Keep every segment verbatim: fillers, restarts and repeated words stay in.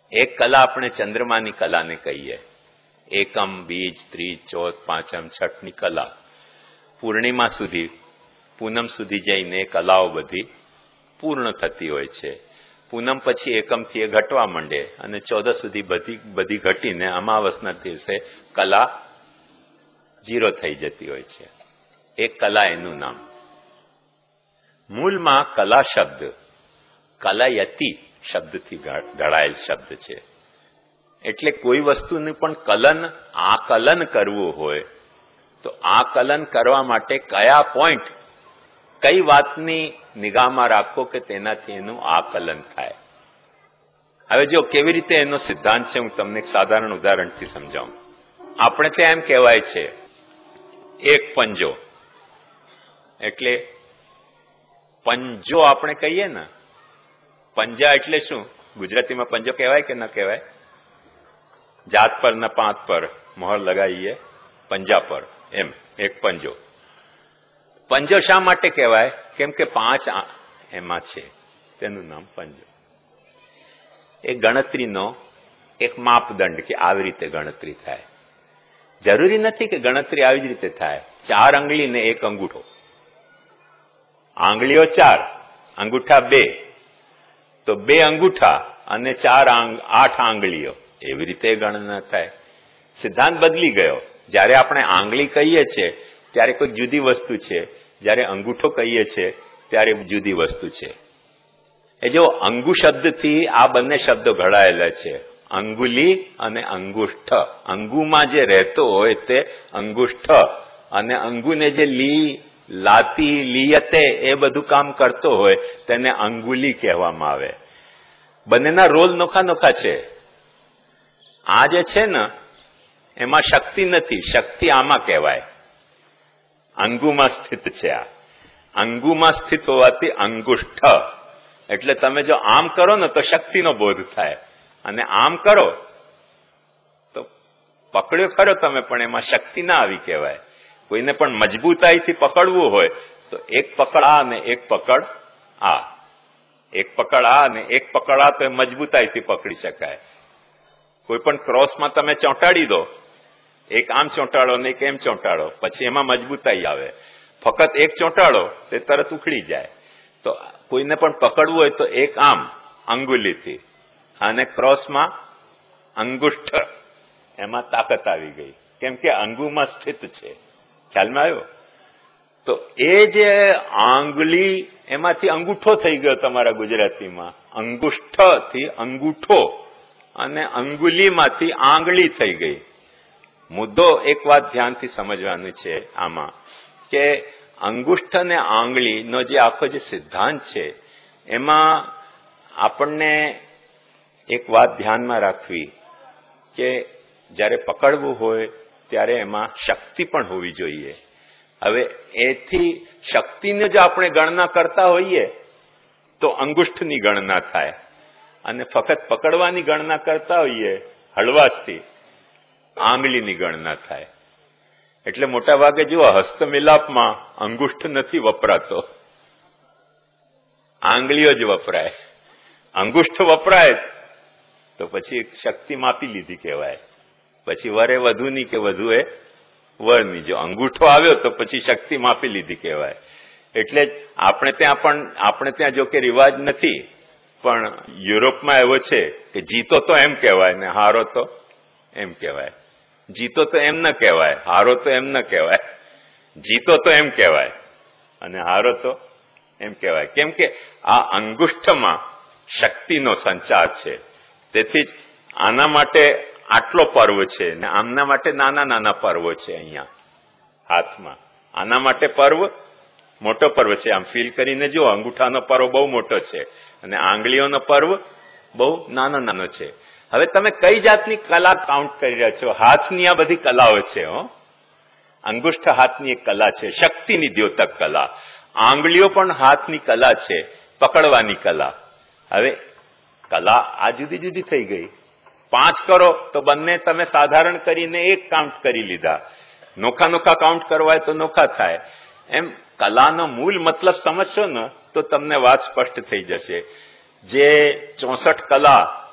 એક કલા આપણે ચંદ્રમાની કલાને કહીએ. એકમ, બીજ, ત્રીજ, ચોથ, પાંચમ, છઠની કલા પૂર્ણિમા સુધી, પૂનમ સુધી જઈને એ કલાઓ બધી પૂર્ણ થતી હોય છે. પૂનમ પછી એકમથી એ ઘટવા માંડે અને ચૌદ સુધી બધી બધી ઘટીને અમાવસના દિવસે કલા ઝીરો થઈ જતી હોય છે. એક કલા એનું નામ. મૂળમાં કલા શબ્દ કલાયતિ શબ્દથી ઘડાયેલ શબ્દ છે. એટલે કોઈ વસ્તુનું પણ કલન આકલન કરવું હોય તો આકલન કરવા માટે કયા પોઈન્ટ, કઈ વાતની નિગાહમાં રાખો કે તેનાથી એનું આકલન થાય. હવે જો કેવી રીતે એનો સિદ્ધાંત છે હું તમને એક સાધારણ ઉદાહરણથી સમજાવું. આપણે ત્યાં એમ કહેવાય છે એક પંજો, એટલે પંજો આપણે કહીએ ને, પંજા એટલે શું? ગુજરાતીમાં પંજો કહેવાય કે ન કહેવાય? જાત પર ન પાંત પર મોહર લગાવીએ પંજા પર, એમ એક પંજો. પંજો શા માટે કહેવાય? કેમ કે પાંચ એમાં છે, તેનું નામ પંજો. એ ગણતરીનો એક માપદંડ કે આવી રીતે ગણતરી થાય. જરૂરી નથી કે ગણતરી આવી જ રીતે થાય. ચાર આંગળી ને એક અંગૂઠો, આંગળીઓ ચાર, અંગૂઠા બે, તો બે અંગૂઠા અને ચાર આઠ આંગળીઓ, એવી રીતે ગણના થાય. સિદ્ધાંત બદલી ગયો. જ્યારે આપણે આંગળી કહીએ છીએ ત્યારે કોઈ જુદી વસ્તુ છે, જ્યારે અંગૂઠો કહીએ છીએ ત્યારે જુદી વસ્તુ છે. એ જો અંગુ શબ્દથી આ બંને શબ્દો ઘડાયેલા છે, અંગુલી અને અંગુષ્ઠ. અંગુમાં જે રહેતો હોય તે અંગુષ્ઠ, અને અંગુને જે લી લાતી લીયતે એ બધું કામ કરતો હોય તેને અંગુલી કહેવામાં આવે. બંનેના રોલ નોખા નોખા છે. આ જે છે ને એમાં શક્તિ નથી, શક્તિ આમાં કહેવાય. અંગુમાં સ્થિત છે. આ અંગુમાં સ્થિત હોવાથી અંગુષ્ઠ. એટલે તમે જો આમ કરો ને તો શક્તિનો બોધ થાય, અને આમ કરો તો પકડ્યો ખરો તમે પણ એમાં શક્તિ ના આવી કહેવાય. કોઈને પણ મજબૂતાઈથી પકડવું હોય તો એક પકડ આ ને એક પકડ આ, એક પકડ આ ને એક પકડ આ, તો એ મજબૂતાઈથી પકડી શકાય. કોઈ પણ ક્રોસમાં તમે ચોંટાડી દો, એક આમ ચોંટાડો ને એક એમ ચોંટાડો, પછી એમાં મજબૂતાઈ આવે. ફક્ત એક ચોંટાડો તે તરત ઉખડી જાય. તો કોઈને પણ પકડવું હોય તો એક આમ અંગુલીથી, અને ક્રોસમાં અંગુષ્ઠ, એમાં તાકાત આવી ગઈ, કેમ કે અંગુમાં સ્થિત છે. ખ્યાલમાં આવ્યો? તો એ જે આંગળી એમાંથી અંગૂઠો થઈ ગયો તમારા ગુજરાતીમાં, અંગુષ્ઠથી અંગૂઠો, અને અંગુલીમાંથી આંગળી થઈ ગઈ. મુદ્દો એક વાત ધ્યાનથી સમજવાનું છે આમાં, કે અંગુષ્ઠ અને આંગળીનો જે આખો જે સિદ્ધાંત છે એમાં આપણને એક વાત ધ્યાનમાં રાખવી કે જ્યારે પકડવું હોય ત્યારે એમાં શક્તિ પણ હોવી જોઈએ. હવે એથી શક્તિને જો આપણે ગણના કરતા હોઈએ તો અંગુષ્ઠની ગણના થાય, અને ફક્ત પકડવાની ગણના કરતા હોઈએ હળવાશથી આંગળીની ગણના થાય. એટલે મોટા ભાગે જુઓ હસ્તમિલાપમાં અંગુષ્ઠ નથી વપરાતો, આંગળીઓ જ વપરાય. અંગુષ્ઠ વપરાય તો પછી શક્તિ માપી લીધી કહેવાય. પછી વરે વધુની કે વધુ એ વરની. જો અંગૂઠો આવ્યો તો પછી શક્તિ માપી લીધી કહેવાય. એટલે જ આપણે ત્યાં પણ આપણે ત્યાં જો કે રિવાજ નથી, પણ યુરોપમાં એવો છે કે જીતો તો એમ કહેવાય ને હારો તો એમ કહેવાય. જીતો તો એમ ન કહેવાય, હારો તો એમ ન કહેવાય. જીતો તો એમ કહેવાય અને હારો તો એમ કહેવાય. કેમ કે આ અંગુષ્ઠમાં શક્તિનો સંચાર છે. તેથી જ આના માટે આટલો પર્વ છે ને આમના માટે નાના નાના પર્વો છે. અહીંયા હાથમાં આના માટે પર્વ મોટો પર્વ છે. આમ ફીલ કરીને જુઓ, અંગૂઠાનો પર્વ બહુ મોટો છે અને આંગળીઓનો પર્વ બહુ નાનો નાનો છે. હવે તમે કઈ જાતની કલા કાઉન્ટ કરી રહ્યા છો? હાથની આ બધી કલાઓ છે. હો, અંગુષ્ઠ હાથની એક કલા છે, શક્તિની દ્યોતક કલા. આંગળીઓ પણ હાથની કલા છે, પકડવાની કલા. હવે કલા આ જુદી જુદી થઈ ગઈ. પાંચ કરો તો બંને તમે સાધારણ કરીને એક કાઉન્ટ કરી લીધા. નોખા નોખા કાઉન્ટ કરવા હોય તો નોખા થાય. એમ કલાનો મૂળ મતલબ સમજશો ને તો તમને વાત સ્પષ્ટ થઈ જશે. જે ચોસઠ કલા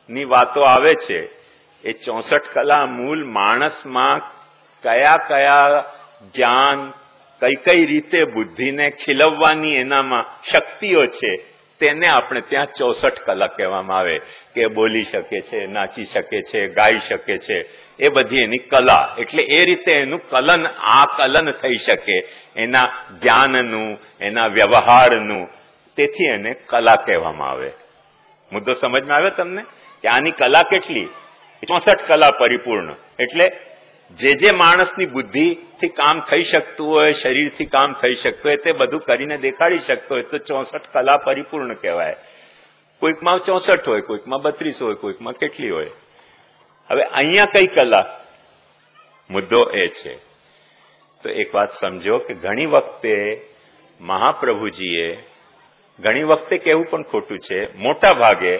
ની વાતો આવે છે, એ ચોસઠ કલા મૂળ માણસમાં કયા કયા જ્ઞાન, કઈ કઈ રીતે બુદ્ધિને ખીલવવાની એનામાં શક્તિઓ છે, તેને આપણે ત્યાં ચોસઠ કલા કહેવામાં આવે કે બોલી શકે છે, નાચી શકે છે, ગાઈ શકે છે, એ બધી એની કલા. એટલે એ રીતે એનું કલન, આ કલન થઈ શકે એના જ્ઞાનનું, એના વ્યવહારનું, તેથી એને કલા કહેવામાં આવે. મુદ્દો સમજમાં આવ્યો તમને કે આની કલા કેટલી? ચોસઠ કલા પરિપૂર્ણ. એટલે જે જે માણસની બુદ્ધિથી કામ થઈ શકતું હોય, શરીરથી કામ થઈ શકતું હોય, તે બધું કરીને દેખાડી શકતો હોય તો ચોસઠ કલા પરિપૂર્ણ કહેવાય. કોઈકમાં ચોસઠ હોય, કોઈકમાં બત્રીસ હોય, કોઈકમાં કેટલી હોય. હવે અહીંયા કઈ કલા? મુદ્દો એ છે. તો એક વાત સમજો કે ઘણી વખતે મહાપ્રભુજીએ, ઘણી વખતે કહેવું પણ ખોટું છે, મોટા ભાગે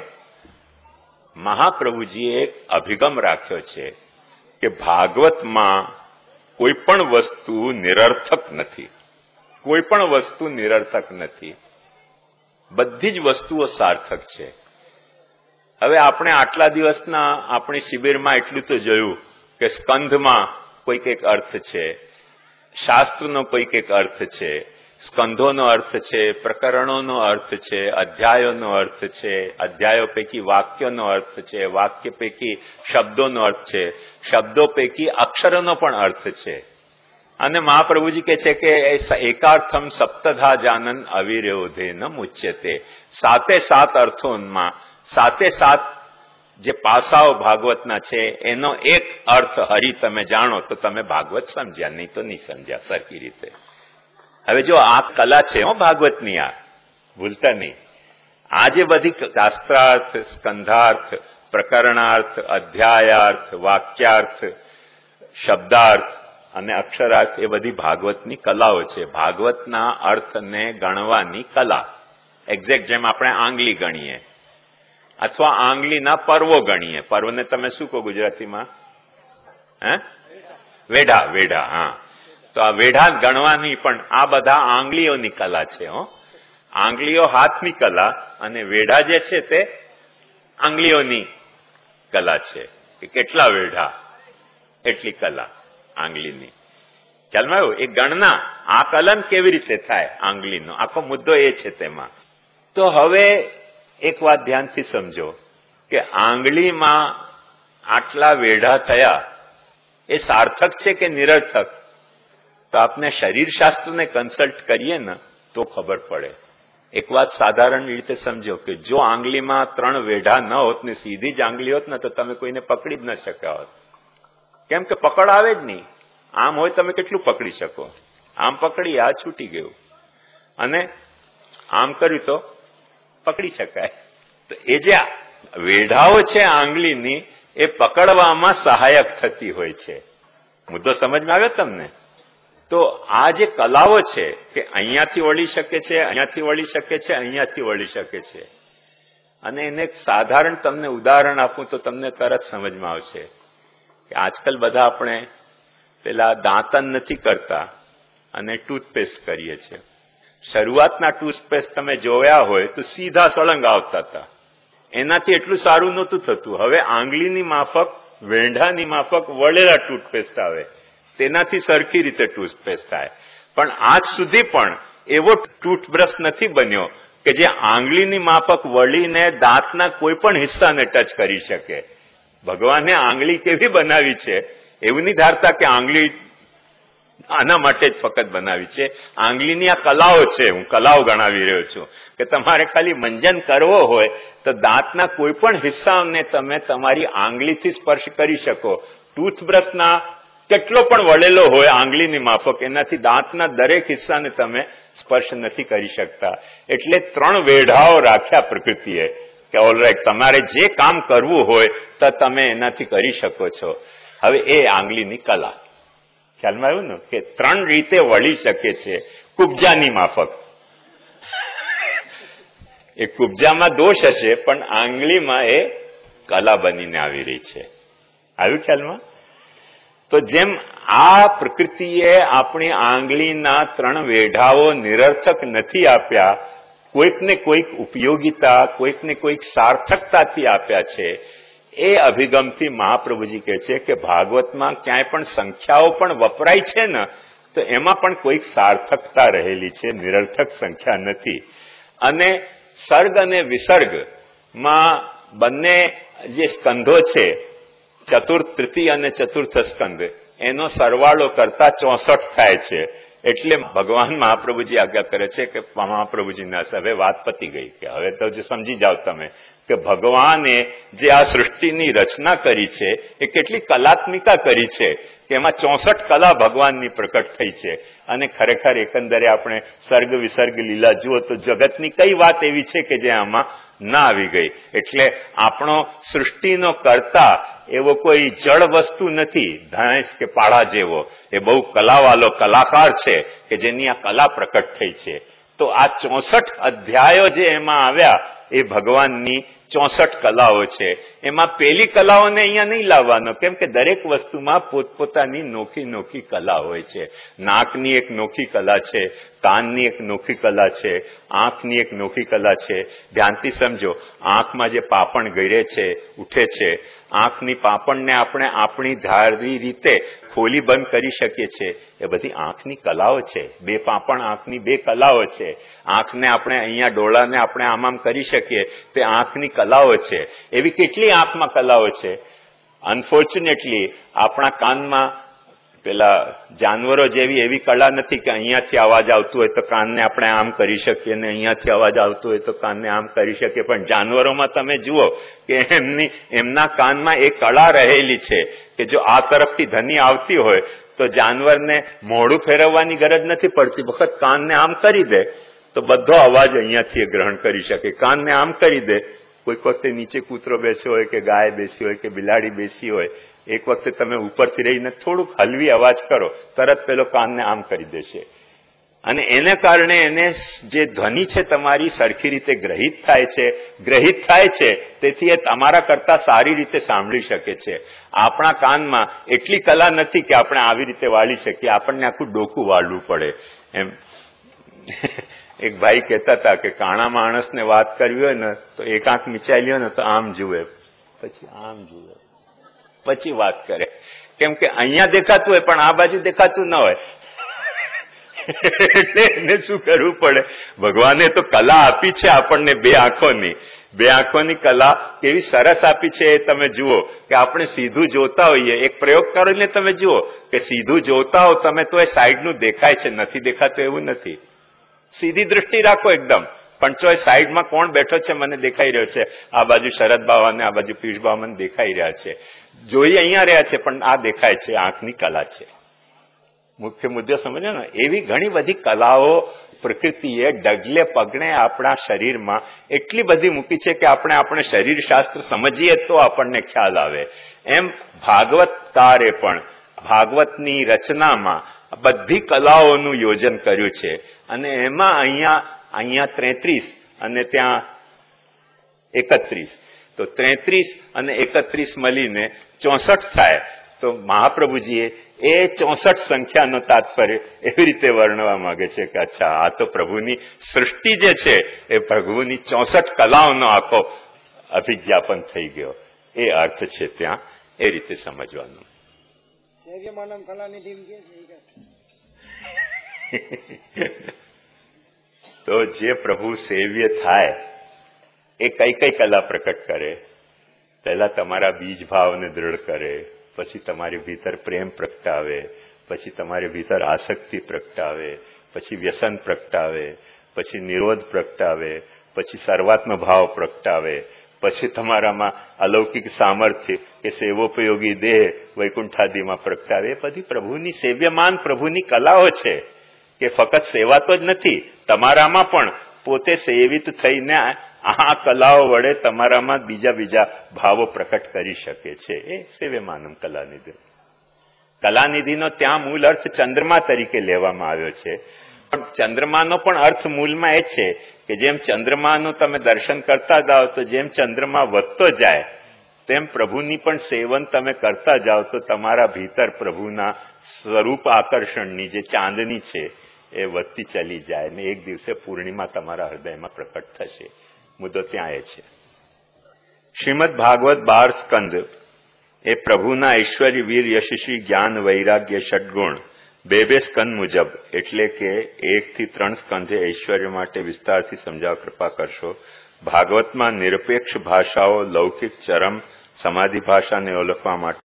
મહાપ્રભુજીએ એક અભિગમ રાખ્યો છે કે ભાગવતમાં કોઈ પણ વસ્તુ નિરર્થક નથી. કોઈ પણ વસ્તુ નિરર્થક નથી, બધી જ વસ્તુઓ સાર્થક છે. હવે આપણે આટલા દિવસના આપણી શિબિરમાં એટલું તો જોયું કે સ્કંધમાં કોઈક એક અર્થ છે, શાસ્ત્રનો કોઈક એક અર્થ છે, સ્કંધોનો અર્થ છે, પ્રકરણોનો અર્થ છે, અધ્યાયોનો અર્થ છે, અધ્યાયો પૈકી વાક્યોનો અર્થ છે, વાક્ય પૈકી શબ્દોનો અર્થ છે, શબ્દો પૈકી અક્ષરોનો પણ અર્થ છે. અને મહાપ્રભુજી કહે છે કે એકાર્થમ સપ્તધા જાનન અવિરોધે ન મુચ્યતે. સાતે સાત અર્થોમાં સાતે સાત જે પાસાઓ ભાગવતના છે એનો એક અર્થ હરી તમે જાણો તો તમે ભાગવત સમજ્યા, નહીં તો નહીં સમજ્યા સરખી રીતે. હવે જો આ કલા છે હો ભાગવતની, આ ભૂલતા નહીં. આ જે બધી શાસ્ત્રાર્થ, સ્કંધાર્થ, પ્રકરણાર્થ, અધ્યાયાર્થ, વાક્યાર્થ, શબ્દાર્થ અને અક્ષરાર્થ, એ બધી ભાગવતની કલાઓ છે. ભાગવતના અર્થને ગણવાની કલા. એક્ઝેક્ટ જેમ આપણે આંગળી ગણીએ અથવા આંગળીના પર્વો ગણીએ. પર્વને તમે શું કહો ગુજરાતીમાં? હે? વેઢા. વેઢા, હા. તો આ વેઢા ગણવાની પણ આ બધા આંગળીઓની કલા છે. હો, આંગળીઓ હાથની કલા અને વેઢા જે છે તે આંગળીઓની કલા છે. કે કેટલા વેઢા એટલી કલા આંગળીની. ખ્યાલમાં આવ્યું? એ ગણના, આ કલન કેવી રીતે થાય આંગળીનો, આખો મુદ્દો એ છે તેમાં. તો હવે એક વાત ધ્યાનથી સમજો કે આંગળીમાં આટલા વેઢા થયા એ સાર્થક છે કે નિરર્થક? તો આપણે શરીરશાસ્ત્રને કન્સલ્ટ કરીએ ને તો ખબર પડે. એક વાત સાધારણ રીતે સમજો કે જો આંગળીમાં ત્રણ વેઢા ન હોત ને સીધી જ આંગળી હોત ને તો તમે કોઈને પકડી જ ન શક્યા હોત. કેમ કે પકડ આવે જ નહીં. આમ હોય તમે કેટલું પકડી શકો? આમ પકડી, આ છૂટી ગયું, અને આમ કર્યું તો પકડી શકાય. તો એ જે વેઢાઓ છે આંગળીની એ પકડવામાં સહાયક થતી હોય છે. મુદ્દો સમજમાં આવ્યો તમને? તો આ જે કલાઓ છે કે અહીંયાથી વળી શકે છે, અહીંયાથી વળી શકે છે, અહીંયાથી વળી શકે છે. અને એને એક સાધારણ તમને ઉદાહરણ આપું તો તમને તરત સમજમાં આવશે કે આજકાલ બધા આપણે પેલા દાંતન નથી કરતા અને ટૂથપેસ્ટ કરીએ છીએ. શરૂઆતના ટૂથપેસ્ટ તમે જોયા હોય તો સીધા સળંગ આવતા હતા, એનાથી એટલું સારું નહોતું થતું. હવે આંગળીની માફક, વેંઢાની માફક વળેલા ટૂથપેસ્ટ આવે, તેનાથી સરખી રીતે ટૂથપેસ્ટ થાય. પણ આજ સુધી પણ એવો ટૂથબ્રશ નથી બન્યો કે જે આંગળીની માફક વળીને દાંતના કોઈ પણ હિસ્સાને ટચ કરી શકે. ભગવાને આંગળી કેવી બનાવી છે એવું નહીં ધારતા કે આંગળી આના માટે જ ફક્ત બનાવી છે. આંગળીની આ કલાઓ છે, હું કલાઓ ગણાવી રહ્યો છું કે તમારે ખાલી મંજન કરવો હોય તો દાંતના કોઈ પણ હિસ્સાને તમે તમારી આંગળીથી સ્પર્શ કરી શકો. ટૂથબ્રશના કેટલો પણ વળેલો હોય આંગળીની માફક, એનાથી દાંતના દરેક હિસ્સાને તમે સ્પર્શ નથી કરી શકતા. એટલે ત્રણ વેઢાઓ રાખ્યા પ્રકૃતિએ કે ઓલરાઈટ તમારે જે કામ કરવું હોય તો તમે એનાથી કરી શકો છો. હવે એ આંગળીની કલા. ખ્યાલમાં આવ્યું ને કે ત્રણ રીતે વળી શકે છે કુબજાની માફક. એ કુબજામાં દોષ હશે પણ આંગળીમાં એ કલા બનીને આવી રહી છે. આવ્યું ખ્યાલમાં? તો જેમ આ પ્રકૃતિએ આપણી આંગળીના ત્રણ વેઢાઓ નિરર્થક નથી આપ્યા, કોઈકને કોઈક ઉપયોગિતા, કોઈકને કોઈક સાર્થકતાથી આપ્યા છે. એ અભિગમથી મહાપ્રભુજી કહે છે કે ભાગવતમાં ક્યાંય પણ સંખ્યાઓ પણ વપરાય છે ને તો એમાં પણ કોઈક સાર્થકતા રહેલી છે, નિરર્થક સંખ્યા નથી. અને સર્ગ અને વિસર્ગમાં બંને જે સ્કંધો છે, ચતુર્થ તૃતીય અને ચતુર્થ સ્કંધ, એનો સરવાળો કરતા ચોસઠ થાય છે. એટલે ભગવાન મહાપ્રભુજી આજ્ઞા કરે છે કે મહાપ્રભુજીના હવે વાત પતી ગઈ, કે હવે તો જે સમજી જાઓ તમે કે ભગવાને જે આ સૃષ્ટિની રચના કરી છે એ કેટલી કલાત્મિકા કરી છે કે એમાં ચોસઠ કલા ભગવાનની પ્રકટ થઈ છે. અને ખરેખર એકંદરે આપણે સર્ગ વિસર્ગ લીલા જુઓ તો જગતની કઈ વાત એવી છે કે જે આમાં ના આવી ગઈ. એટલે આપણો સૃષ્ટિનો કર્તા એવો કોઈ જળ વસ્તુ નથી, ભેંસ કે પાડા જેવો. એ બહુ કલાવાળો કલાકાર છે કે જેની આ કલા પ્રકટ થઈ છે. તો આ ચોસઠ અધ્યાયો જે એમાં આવ્યા એ ભગવાનની ચોસઠ કલાઓ છે. એમાં પેલી કલાઓને અહીંયા નહીં લાવવાનો, કેમ કે દરેક વસ્તુમાં પોતપોતાની નોખી નોખી કલા હોય છે. નાકની એક નોખી કલા છે, કાનની એક નોખી કલા છે, આંખની એક નોખી કલા છે. ધ્યાનથી સમજો, આંખમાં જે પાપણ ગળે છે, ઉઠે છે, આંખની પાપણને આપણે આપણી ધારી રીતે ખોલી બંધ કરી શકીએ છીએ. એ બધી આંખની કલાઓ છે. બે પાપણ આંખની બે કલાઓ છે. આંખને આપણે અહીંયા ડોળાને આપણે આમ આમ કરી શકીએ તે આંખની કલાઓ છે. એવી કેટલી આંખમાં કલાઓ છે. અનફોર્ચ્યુનેટલી આપણા કાનમાં પેલા જાનવરો જેવી એવી કલા નથી કે અહીંયાથી અવાજ આવતું હોય તો કાનને આપણે આમ કરી શકીએ ને અહીંયાથી અવાજ આવતો હોય તો કાનને આમ કરી શકીએ. પણ જાનવરોમાં તમે જુઓ કે એમની એમના કાનમાં એક કળા રહેલી છે કે જો આ તરફથી ધ્વનિ આવતી હોય તો જાનવરને મોઢું ફેરવવાની ગરજ નથી પડતી. વખત કાનને આમ કરી દે તો બધો અવાજ અહીંયાથી ગ્રહણ કરી શકે. કાનને આમ કરી દે, કોઈક વખતે નીચે કૂતરો બેસ્યો હોય કે ગાય બેસી હોય કે બિલાડી બેસી હોય, એક વખતે તમે ઉપરથી રહીને થોડુંક હલવી અવાજ કરો, તરત પેલો કાનને આમ કરી દેશે. અને એને કારણે એને જે ધ્વનિ છે તમારી સરખી રીતે ગ્રહિત થાય છે ગ્રહિત થાય છે તેથી એ તમારા કરતા સારી રીતે સાંભળી શકે છે. આપણા કાનમાં એટલી કલા નથી કે આપણે આવી રીતે વાળી શકીએ. આપણને આખું ડોકું વાળવું પડે. એમ એક ભાઈ કહેતા હતા કે કાણા માણસને વાત કરવી હોય ને તો એક આંખ મીચાઈ લ્યો ને તો આમ જુએ, પછી આમ જુએ, પછી વાત કરે. કેમ કે અહીંયા દેખાતું હોય પણ આ બાજુ દેખાતું ન હોય. એટલે એને શું કરવું પડે? ભગવાને તો કલા આપી છે આપણને બે આંખોની. બે આંખોની કલા કેવી સરસ આપી છે એ તમે જુઓ કે આપણે સીધું જોતા હોઈએ. એક પ્રયોગ કરીને તમે જુઓ કે સીધું જોતા હો તમે તો એ સાઈડનું દેખાય છે, નથી દેખાતું એવું નથી. સીધી દૃષ્ટિ રાખો એકદમ, પણ જો સાઈડમાં કોણ બેઠો છે મને દેખાઈ રહ્યો છે. આ બાજુ શરદ બાવા ને આ બાજુ પિયુષ બાવા મને દેખાઈ રહ્યા છે. જોઈ અહીંયા રહ્યા છે પણ આ દેખાય છે. આંખની કલા છે. મુખ્ય મુદ્દો સમજો ને. એવી ઘણી બધી કલાઓ પ્રકૃતિએ ડગલે પગણે આપણા શરીરમાં એટલી બધી મૂકી છે કે આપણે આપણે શરીર શાસ્ત્ર સમજીએ તો આપણને ખ્યાલ આવે. એમ ભાગવતકારે પણ ભાગવતની રચનામાં બધી કલાઓનું યોજન કર્યું છે. અને એમાં અહીંયા અહીંયા ત્રેત્રીસ અને ત્યાં એકત્રીસ, તો ત્રેત્રીસ અને એકત્રીસ મળીને ચોસઠ થાય. તો મહાપ્રભુજીએ એ ચોસઠ સંખ્યાનો તાત્પર્ય એવી રીતે વર્ણવા માંગે છે કે અચ્છા આ તો પ્રભુની સૃષ્ટિ જે છે એ પ્રભુની ચોસઠ કલાઓનો આખો અભિજ્ઞાપન થઈ ગયો. એ અર્થ છે ત્યાં. એ રીતે સમજવાનું. તો જે પ્રભુ સેવ્ય થાય એ કઈ કઈ કલા પ્રકટ કરે? પહેલા તમારા બીજ ભાવને દ્રઢ કરે, પછી તમારી ભીતર પ્રેમ પ્રગટાવે, પછી તમારી ભીતર આસક્તિ પ્રગટાવે, પછી વ્યસન પ્રગટાવે, પછી નિરોધ પ્રગટાવે, પછી સર્વાત્મ ભાવ પ્રગટાવે, પછી તમારામાં અલૌકિક સામર્થ્ય કે સેવોપયોગી દેહ વૈકુંઠાદિમાં પ્રગટાવે. એ બધી પ્રભુની સેવ્યમાન પ્રભુની કલાઓ છે કે ફક્ત સેવા તો જ નથી, તમારામાં પણ પોતે સેવિત થઈને આ કલાઓ વડે તમારામાં બીજા બીજા ભાવો પ્રકટ કરી શકે છે. એ સેવ્યમાનમ કલાનિધિ. કલાનિધિનો ત્યાં મૂળ અર્થ ચંદ્રમા તરીકે લેવામાં આવ્યો છે. પણ ચંદ્રમાનો પણ અર્થ મૂળમાં એ છે કે જેમ ચંદ્રમાનું તમે દર્શન કરતા જાઓ તો જેમ ચંદ્રમા વધતો જાય તેમ પ્રભુની પણ સેવન તમે કરતા જાઓ તો તમારા ભીતર પ્રભુના સ્વરૂપ આકર્ષણની જે ચાંદની છે એ વધતી ચલી જાય ને એક દિવસે પૂર્ણિમા તમારા હૃદયમાં પ્રકટ થશે. મુદ્દો ત્યાં એ છે. શ્રીમદ ભાગવત બાર સ્કંદ એ પ્રભુના ઐશ્વર્ય વીર યશસ્વી જ્ઞાન વૈરાગ્ય ષડગુણ બે બે સ્કંદ મુજબ એટલે કે એક થી ત્રણ સ્કંધે ઐશ્વર્ય માટે વિસ્તારથી સમજાવવા કૃપા કરશો. ભાગવતમાં નિરપેક્ષ ભાષાઓ લૌકિક ચરમ સમાધિ ભાષાને ઓળખવા માટે